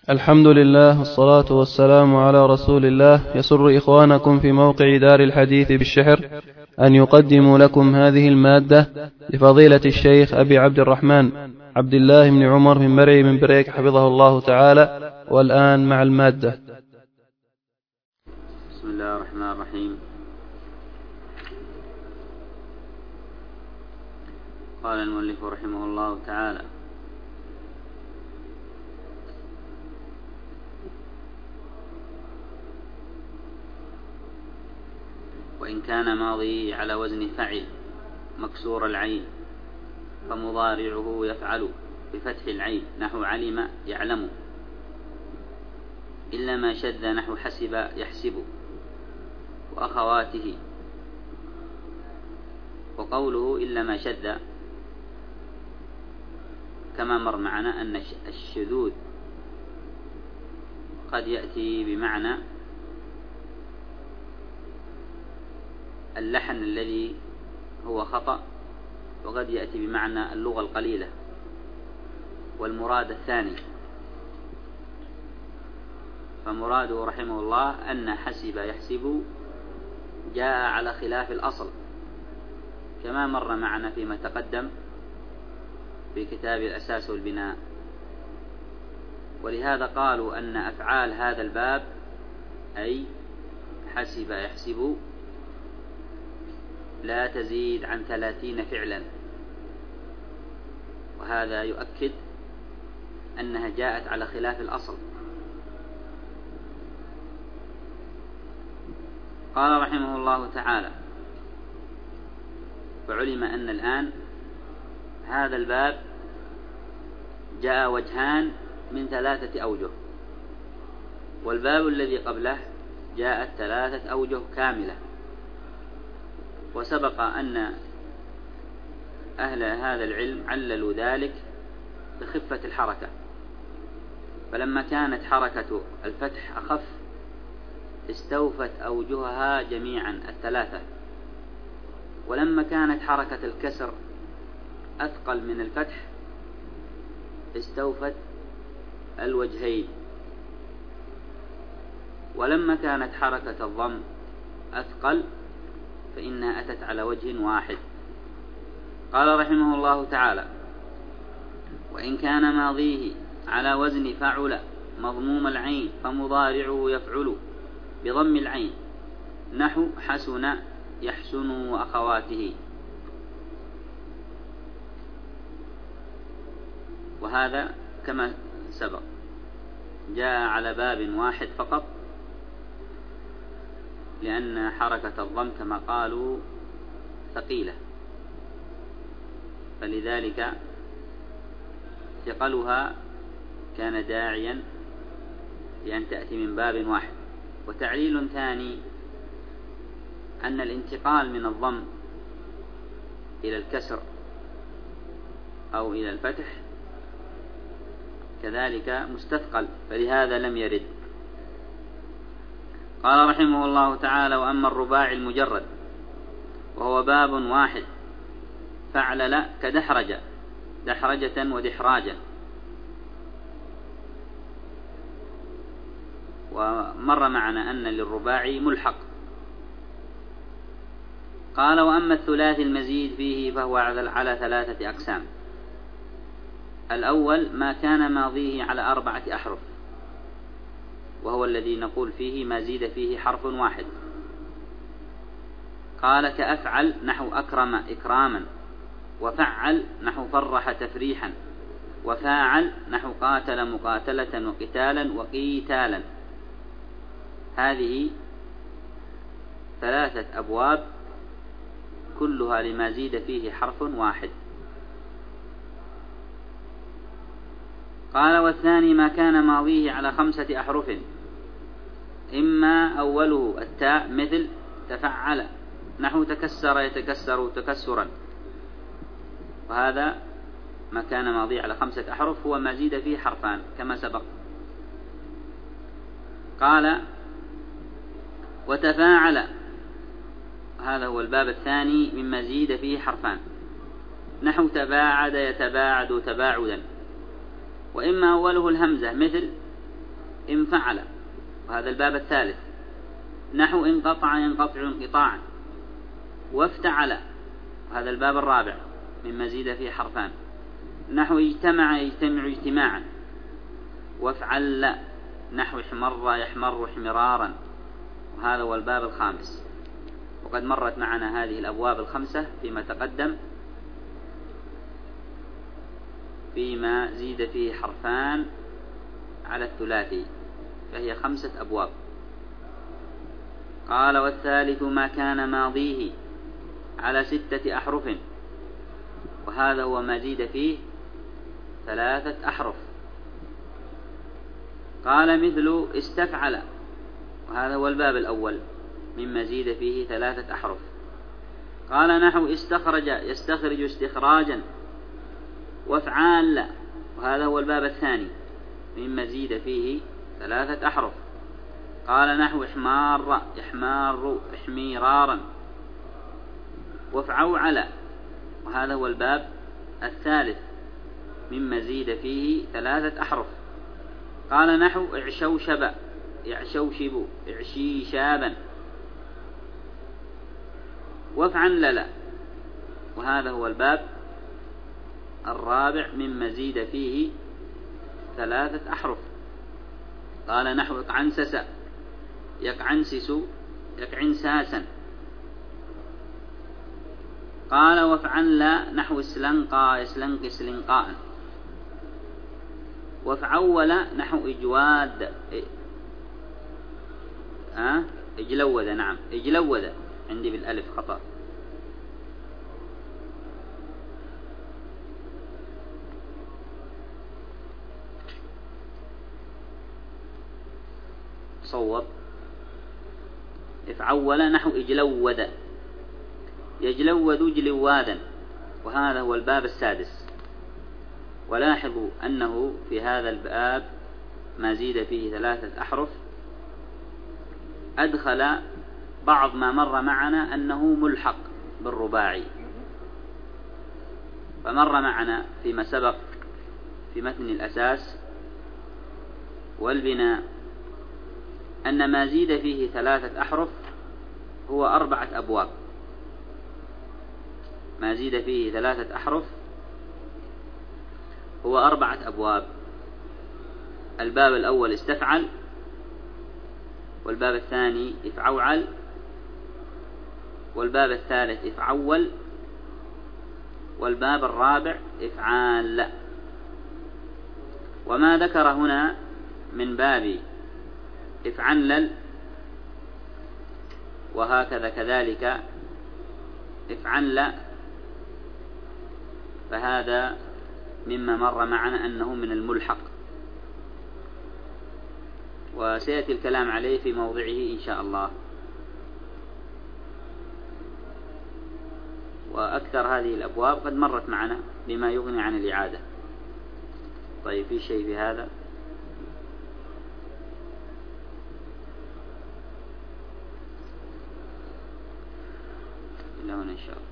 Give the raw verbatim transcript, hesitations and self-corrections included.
الحمد لله والصلاة والسلام على رسول الله. يسر إخوانكم في موقع دار الحديث بالشحر أن يقدموا لكم هذه المادة لفضيلة الشيخ أبي عبد الرحمن عبد الله بن عمر بن مرعي من بريك حفظه الله تعالى. والآن مع المادة. بسم الله الرحمن الرحيم. قال المؤلف رحمه الله تعالى: وإن كان ماضي على وزن فعل مكسور العين فمضارعه يفعل بفتح العين نحو علم يعلم، إلا ما شذ نحو حسب يحسب وأخواته. وقوله إلا ما شذ كما مر معنا أن الشذوذ قد يأتي بمعنى اللحن الذي هو خطأ، وقد يأتي بمعنى اللغة القليلة. والمراد الثاني، فمراده رحمه الله أن حسب يحسب جاء على خلاف الأصل كما مر معنا فيما تقدم في كتاب الأساس والبناء. ولهذا قالوا أن أفعال هذا الباب أي حسب يحسب لا تزيد عن ثلاثين فعلا، وهذا يؤكد أنها جاءت على خلاف الأصل. قال رحمه الله تعالى: فعلم أن الآن هذا الباب جاء وجهان من ثلاثة أوجه، والباب الذي قبله جاءت ثلاثة أوجه كاملة. وسبق أن أهل هذا العلم عللوا ذلك بخفة الحركة، فلما كانت حركة الفتح أخف استوفت أوجهها جميعا الثلاثة، ولما كانت حركة الكسر أثقل من الفتح استوفت الوجهين، ولما كانت حركة الضم أثقل فإنها أتت على وجه واحد. قال رحمه الله تعالى: وإن كان ماضيه على وزن فعل مضموم العين فمضارعه يفعل بضم العين نحو حسن يحسن وأخواته. وهذا كما سبق جاء على باب واحد فقط، لأن حركة الضم كما قالوا ثقيلة، فلذلك ثقلها كان داعيا لأن تأتي من باب واحد. وتعليل ثاني أن الانتقال من الضم إلى الكسر أو إلى الفتح كذلك مستثقل، فلهذا لم يرد. قال رحمه الله تعالى: وأما الرباعي المجرد وهو باب واحد فعلل كدحرج دحرجة ودحراجة. ومر معنا أن للرباعي ملحق. قال: وأما الثلاثي المزيد فيه فهو على ثلاثة أقسام. الأول ما كان ماضيه على أربعة أحرف، وهو الذي نقول فيه ما زيد فيه حرف واحد. قال: كأفعل نحو أكرم إكراما، وفعل نحو فرح تفريحا، وفاعل نحو قاتل مقاتلة وقتالا وقيتالا. هذه ثلاثة أبواب كلها لما زيد فيه حرف واحد. قال: والثاني ما كان ماضيه على خمسة أحرف، إما أوله التاء مثل تفعل نحو تكسر يتكسر تكسرا، وهذا ما كان ماضيه على خمسة أحرف هو ما زيد فيه حرفان كما سبق. قال: وتفاعل هذا هو الباب الثاني مما زيد فيه حرفان نحو تباعد يتباعد تباعدا، وإما أوله الهمزة مثل انفعل، وهذا الباب الثالث. نحو انقطع ينقطع انقطاعا. وافتعل، وهذا الباب الرابع مما زيد فيه حرفان. نحو اجتمع يجتمع اجتماعا. وافعل، نحو احمر يحمر احمرارا، وهذا هو الباب الخامس. وقد مرت معنا هذه الأبواب الخمسة فيما تقدم فيما زيد فيه حرفان على الثلاثي، فهي خمسة أبواب. قال: والثالث ما كان ماضيه على ستة أحرف، وهذا هو ما زيد فيه ثلاثة أحرف. قال: مثل استفعل، وهذا هو الباب الأول مما زيد فيه ثلاثة أحرف. قال: نحو استخرج يستخرج استخراجا. وافعال، وهذا هو الباب الثاني مما زيد فيه ثلاثة أحرف. قال: نحو احمار يحمار احميرارا. وافعوعل، وهذا هو الباب الثالث مما زيد فيه ثلاثة أحرف. قال: نحو اعشوشب يعشوشب اعشيشابا. وافعنلل، وهذا هو الباب الرابع مما زيد فيه ثلاثة أحرف. قال: نحو اقعنسس يقعنسس يقعنساسا. قال: وافعنل، نحو اسلنقى يسلنق سلنقاء. وافعول، نحو اجواد أه؟ اجلود، نعم اجلود، عندي بالألف خطأ. صوب. افعول، نحو اجلود يجلود جلوادا، وهذا هو الباب السادس. ولاحظوا أنه في هذا الباب ما زيد فيه ثلاثة أحرف أدخل بعض ما مر معنا أنه ملحق بالرباعي. فمر معنا فيما سبق في متن الأساس والبناء أن ما زيد فيه ثلاثة أحرف هو أربعة أبواب. ما زيد فيه ثلاثة أحرف هو أربعة أبواب. الباب الأول استفعل، والباب الثاني افعوعل، والباب الثالث افعول، والباب الرابع افعال. وما ذكر هنا من باب افعنلل وهكذا كذلك افعنل، فهذا مما مر معنا أنه من الملحق، وسيأتي الكلام عليه في موضعه إن شاء الله. وأكثر هذه الأبواب قد مرت معنا بما يغني عن الإعادة. طيب، في شيء في هذا؟ إلى هنا إن شاء الله.